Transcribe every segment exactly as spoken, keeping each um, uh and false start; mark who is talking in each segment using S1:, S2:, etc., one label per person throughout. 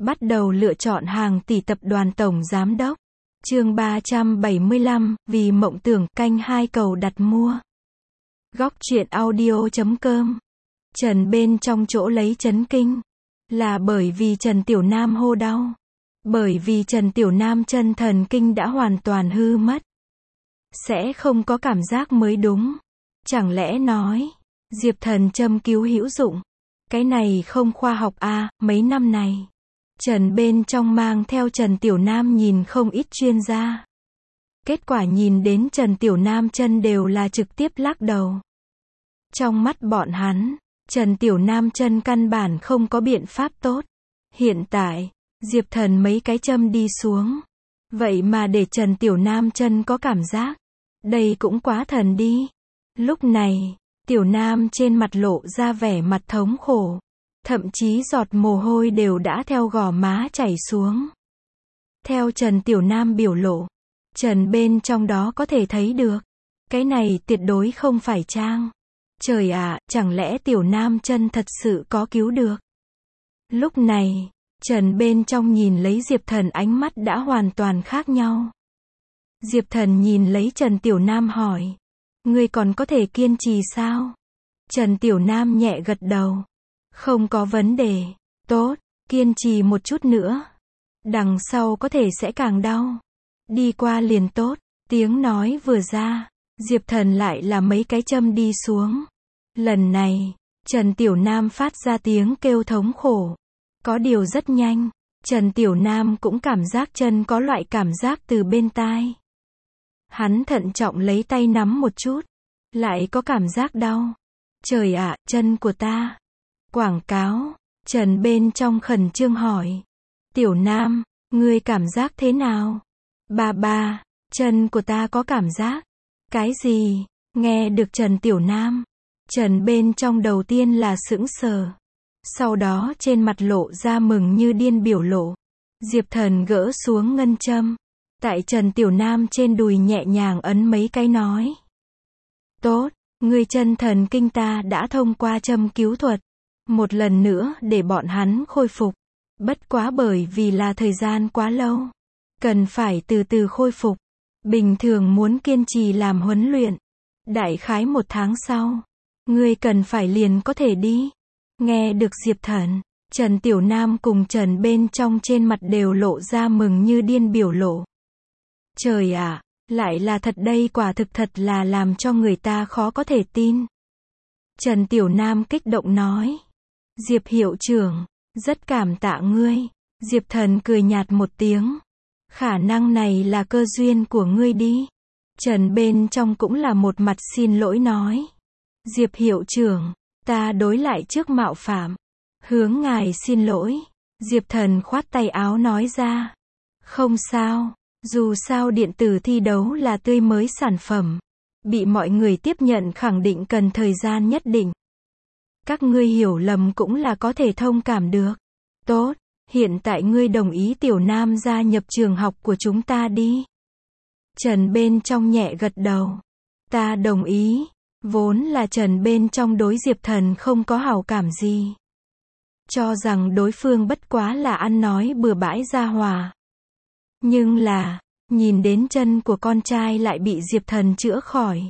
S1: Bắt đầu lựa chọn hàng tỷ tập đoàn tổng giám đốc. Chương ba trăm bảy mươi lăm, vì mộng tưởng, canh hai cầu đặt mua. Góc truyện audio chấm com. Trần bên trong chỗ lấy chấn kinh. Là bởi vì Trần Tiểu Nam hô đau. Bởi vì Trần Tiểu Nam chân thần kinh đã hoàn toàn hư mất. Sẽ không có cảm giác mới đúng. Chẳng lẽ nói, Diệp Thần châm cứu hữu dụng. Cái này không khoa học à, mấy năm này. Trần bên trong mang theo Trần Tiểu Nam nhìn không ít chuyên gia. Kết quả nhìn đến Trần Tiểu Nam chân đều là trực tiếp lắc đầu. Trong mắt bọn hắn, Trần Tiểu Nam chân căn bản không có biện pháp tốt. Hiện tại, Diệp Thần mấy cái châm đi xuống. Vậy mà để Trần Tiểu Nam chân có cảm giác. Đây cũng quá thần đi. Lúc này, Tiểu Nam trên mặt lộ ra vẻ mặt thống khổ. Thậm chí giọt mồ hôi đều đã theo gò má chảy xuống. Theo Trần Tiểu Nam biểu lộ, Trần bên trong đó có thể thấy được. Cái này tuyệt đối không phải trang. Trời ạ, chẳng lẽ Tiểu Nam chân thật sự có cứu được? Lúc này, Trần bên trong nhìn lấy Diệp Thần ánh mắt đã hoàn toàn khác nhau. Diệp Thần nhìn lấy Trần Tiểu Nam hỏi. Ngươi còn có thể kiên trì sao? Trần Tiểu Nam nhẹ gật đầu. Không có vấn đề. Tốt, kiên trì một chút nữa. Đằng sau có thể sẽ càng đau. Đi qua liền tốt. Tiếng nói vừa ra, Diệp Thần lại là mấy cái châm đi xuống. Lần này, Trần Tiểu Nam phát ra tiếng kêu thống khổ. Có điều rất nhanh, Trần Tiểu Nam cũng cảm giác chân có loại cảm giác từ bên tai. Hắn thận trọng lấy tay nắm một chút. Lại có cảm giác đau. Trời ạ, chân của ta. Quảng cáo. Trần bên trong khẩn trương hỏi. Tiểu Nam, ngươi cảm giác thế nào? Ba ba, chân của ta có cảm giác. Cái gì? Nghe được Trần Tiểu Nam. Trần bên trong đầu tiên là sững sờ. Sau đó trên mặt lộ ra mừng như điên biểu lộ. Diệp Thần gỡ xuống ngân châm. Tại Trần Tiểu Nam trên đùi nhẹ nhàng ấn mấy cái nói. Tốt, ngươi chân thần kinh ta đã thông qua châm cứu thuật. Một lần nữa để bọn hắn khôi phục. Bất quá bởi vì là thời gian quá lâu. Cần phải từ từ khôi phục. Bình thường muốn kiên trì làm huấn luyện. Đại khái một tháng sau. Ngươi cần phải liền có thể đi. Nghe được Diệp Thần, Trần Tiểu Nam cùng Trần bên trong trên mặt đều lộ ra mừng như điên biểu lộ. Trời ạ, lại là thật đây, quả thực thật là làm cho người ta khó có thể tin. Trần Tiểu Nam kích động nói. Diệp hiệu trưởng, rất cảm tạ ngươi. Diệp Thần cười nhạt một tiếng. Khả năng này là cơ duyên của ngươi đi. Trần bên trong cũng là một mặt xin lỗi nói. Diệp hiệu trưởng, ta đối lại trước mạo phạm. Hướng ngài xin lỗi. Diệp Thần khoát tay áo nói ra. Không sao, dù sao điện tử thi đấu là tươi mới sản phẩm. Bị mọi người tiếp nhận khẳng định cần thời gian nhất định. Các ngươi hiểu lầm cũng là có thể thông cảm được. Tốt, hiện tại ngươi đồng ý Tiểu Nam gia nhập trường học của chúng ta đi. Trần bên trong nhẹ gật đầu. Ta đồng ý. Vốn là Trần bên trong đối Diệp Thần không có hảo cảm gì. Cho rằng đối phương bất quá là ăn nói bừa bãi ra hòa. Nhưng là, nhìn đến chân của con trai lại bị Diệp Thần chữa khỏi.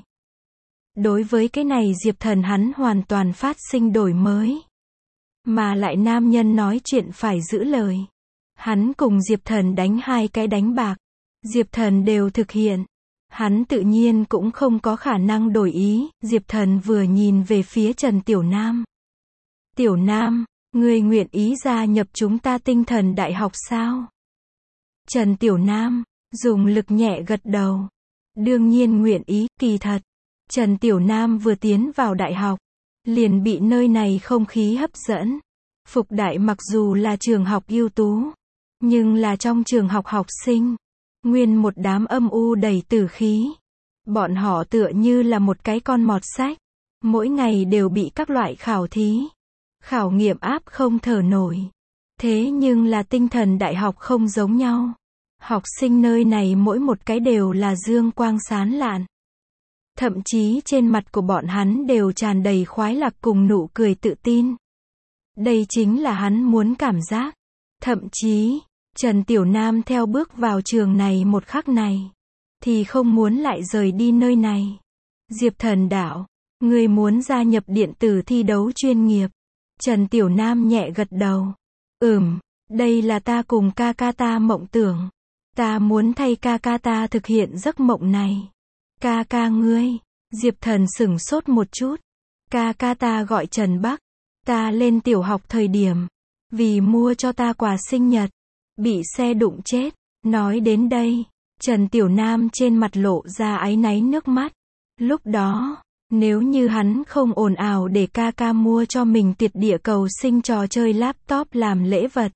S1: Đối với cái này Diệp Thần hắn hoàn toàn phát sinh đổi mới. Mà lại nam nhân nói chuyện phải giữ lời. Hắn cùng Diệp Thần đánh hai cái đánh bạc. Diệp Thần đều thực hiện. Hắn tự nhiên cũng không có khả năng đổi ý. Diệp Thần vừa nhìn về phía Trần Tiểu Nam. Tiểu Nam, ngươi nguyện ý gia nhập chúng ta Tinh Thần Đại học sao? Trần Tiểu Nam, dùng lực nhẹ gật đầu. Đương nhiên nguyện ý, kỳ thật. Trần Tiểu Nam vừa tiến vào đại học. Liền bị nơi này không khí hấp dẫn. Phục Đại mặc dù là trường học ưu tú. Nhưng là trong trường học học sinh. Nguyên một đám âm u đầy tử khí. Bọn họ tựa như là một cái con mọt sách. Mỗi ngày đều bị các loại khảo thí. Khảo nghiệm áp không thở nổi. Thế nhưng là Tinh Thần Đại học không giống nhau. Học sinh nơi này mỗi một cái đều là dương quang sáng lạn. Thậm chí trên mặt của bọn hắn đều tràn đầy khoái lạc cùng nụ cười tự tin. Đây chính là hắn muốn cảm giác. Thậm chí, Trần Tiểu Nam theo bước vào trường này một khắc này, thì không muốn lại rời đi nơi này. Diệp Thần đạo, ngươi muốn gia nhập điện tử thi đấu chuyên nghiệp. Trần Tiểu Nam nhẹ gật đầu. Ừm, đây là ta cùng ca ca ta mộng tưởng. Ta muốn thay ca ca ta thực hiện giấc mộng này. Ca ca ngươi, Diệp Thần sửng sốt một chút. Ca ca ta gọi Trần Bắc. Ta lên tiểu học thời điểm, vì mua cho ta quà sinh nhật, bị xe đụng chết. Nói đến đây, Trần Tiểu Nam trên mặt lộ ra áy náy nước mắt. Lúc đó, nếu như hắn không ồn ào để ca ca mua cho mình tuyệt địa cầu sinh trò chơi laptop làm lễ vật,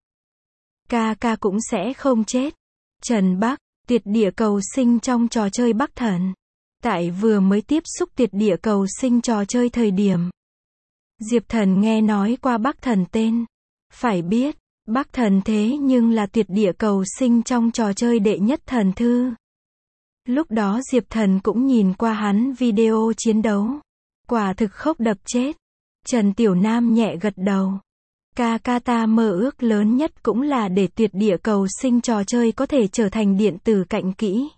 S1: ca ca cũng sẽ không chết. Trần Bắc, tuyệt địa cầu sinh trong trò chơi Bắc Thần. Tại vừa mới tiếp xúc tuyệt địa cầu sinh trò chơi thời điểm, Diệp Thần nghe nói qua Bắc Thần tên. Phải biết, Bắc Thần thế nhưng là tuyệt địa cầu sinh trong trò chơi đệ nhất thần thư. Lúc đó Diệp Thần cũng nhìn qua hắn video chiến đấu. Quả thực khốc đập chết. Trần Tiểu Nam nhẹ gật đầu. Ca ca ta mơ ước lớn nhất cũng là để tuyệt địa cầu sinh trò chơi có thể trở thành điện tử cạnh kỹ.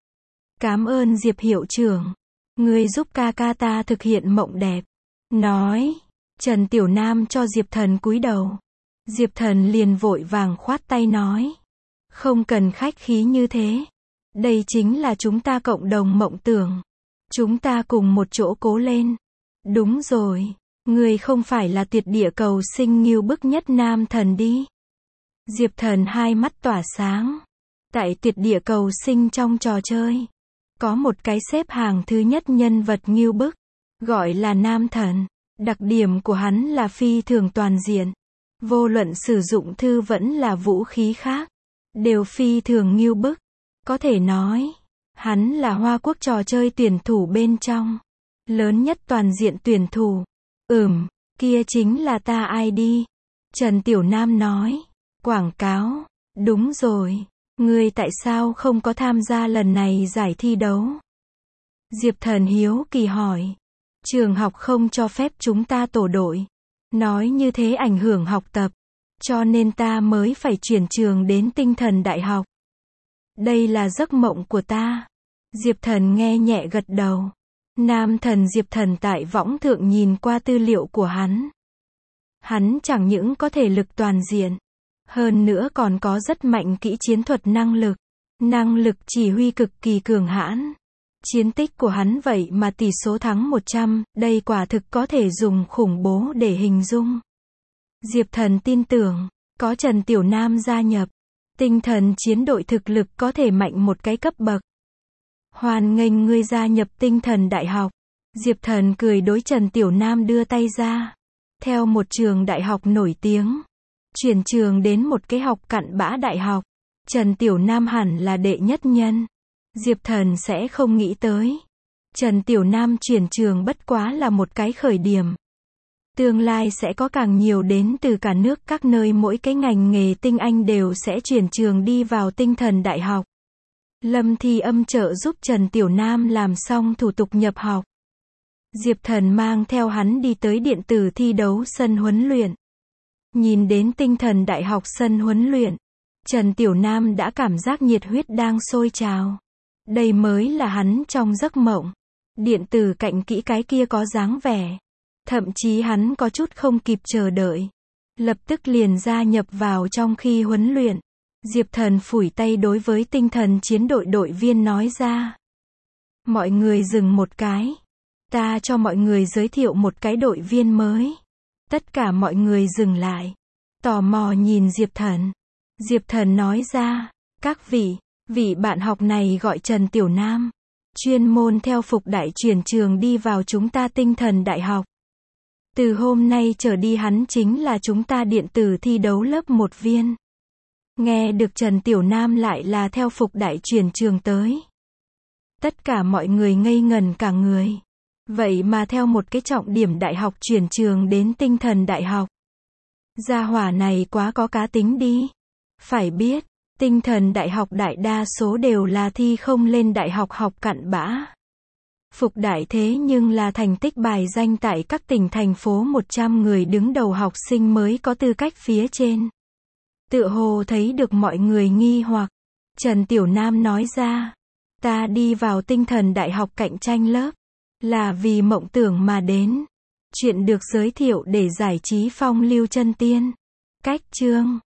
S1: Cảm ơn Diệp hiệu trưởng. Ngươi giúp ca ca ta thực hiện mộng đẹp. Nói. Trần Tiểu Nam cho Diệp Thần cúi đầu. Diệp Thần liền vội vàng khoát tay nói. Không cần khách khí như thế. Đây chính là chúng ta cộng đồng mộng tưởng. Chúng ta cùng một chỗ cố lên. Đúng rồi. Ngươi không phải là tuyệt địa cầu sinh nghiêu bức nhất nam thần đi. Diệp Thần hai mắt tỏa sáng. Tại tuyệt địa cầu sinh trong trò chơi, có một cái xếp hàng thứ nhất nhân vật nghiêu bức, gọi là nam thần. Đặc điểm của hắn là phi thường toàn diện. Vô luận sử dụng thư vẫn là vũ khí khác, đều phi thường nghiêu bức. Có thể nói, hắn là Hoa Quốc trò chơi tuyển thủ bên trong. Lớn nhất toàn diện tuyển thủ. Ừm, kia chính là ta ai đi. Trần Tiểu Nam nói. Quảng cáo. Đúng rồi. Ngươi tại sao không có tham gia lần này giải thi đấu? Diệp Thần hiếu kỳ hỏi. Trường học không cho phép chúng ta tổ đội. Nói như thế ảnh hưởng học tập. Cho nên ta mới phải chuyển trường đến Tinh Thần Đại học. Đây là giấc mộng của ta. Diệp Thần nghe nhẹ gật đầu. Nam thần Diệp Thần tại võng thượng nhìn qua tư liệu của hắn. Hắn chẳng những có thể lực toàn diện, hơn nữa còn có rất mạnh kỹ chiến thuật năng lực, năng lực chỉ huy cực kỳ cường hãn. Chiến tích của hắn vậy mà tỷ số thắng một trăm, đây quả thực có thể dùng khủng bố để hình dung. Diệp Thần tin tưởng, có Trần Tiểu Nam gia nhập, Tinh Thần chiến đội thực lực có thể mạnh một cái cấp bậc. Hoan nghênh ngươi gia nhập Tinh Thần Đại học. Diệp Thần cười đối Trần Tiểu Nam đưa tay ra. Theo một trường đại học nổi tiếng, chuyển trường đến một cái học cặn bã đại học, Trần Tiểu Nam hẳn là đệ nhất nhân. Diệp Thần sẽ không nghĩ tới. Trần Tiểu Nam chuyển trường bất quá là một cái khởi điểm. Tương lai sẽ có càng nhiều đến từ cả nước các nơi, mỗi cái ngành nghề tinh anh đều sẽ chuyển trường đi vào Tinh Thần Đại học. Lâm Thi Âm trợ giúp Trần Tiểu Nam làm xong thủ tục nhập học. Diệp Thần mang theo hắn đi tới điện tử thi đấu sân huấn luyện. Nhìn đến Tinh Thần Đại học sân huấn luyện, Trần Tiểu Nam đã cảm giác nhiệt huyết đang sôi trào. Đây mới là hắn trong giấc mộng. Điện tử cạnh kỹ cái kia có dáng vẻ. Thậm chí hắn có chút không kịp chờ đợi. Lập tức liền gia nhập vào trong khi huấn luyện. Diệp Thần phủi tay đối với Tinh Thần chiến đội đội viên nói ra. Mọi người dừng một cái. Ta cho mọi người giới thiệu một cái đội viên mới. Tất cả mọi người dừng lại. Tò mò nhìn Diệp Thần. Diệp Thần nói ra. Các vị, vị bạn học này gọi Trần Tiểu Nam. Chuyên môn theo phục đại chuyển trường đi vào chúng ta Tinh Thần Đại học. Từ hôm nay trở đi hắn chính là chúng ta điện tử thi đấu lớp một viên. Nghe được Trần Tiểu Nam lại là theo phục đại chuyển trường tới. Tất cả mọi người ngây ngần cả người. Vậy mà theo một cái trọng điểm đại học chuyển trường đến Tinh Thần Đại học. Gia hỏa này quá có cá tính đi. Phải biết, Tinh Thần Đại học đại đa số đều là thi không lên đại học học cặn bã. Phục đại thế nhưng là thành tích bài danh tại các tỉnh thành phố một trăm người đứng đầu học sinh mới có tư cách phía trên. Tựa hồ thấy được mọi người nghi hoặc. Trần Tiểu Nam nói ra. Ta đi vào tinh thần đại học cạnh tranh lớp. Là vì mộng tưởng mà đến. Chuyện được giới thiệu để giải trí phong lưu chân tiên. Cách chương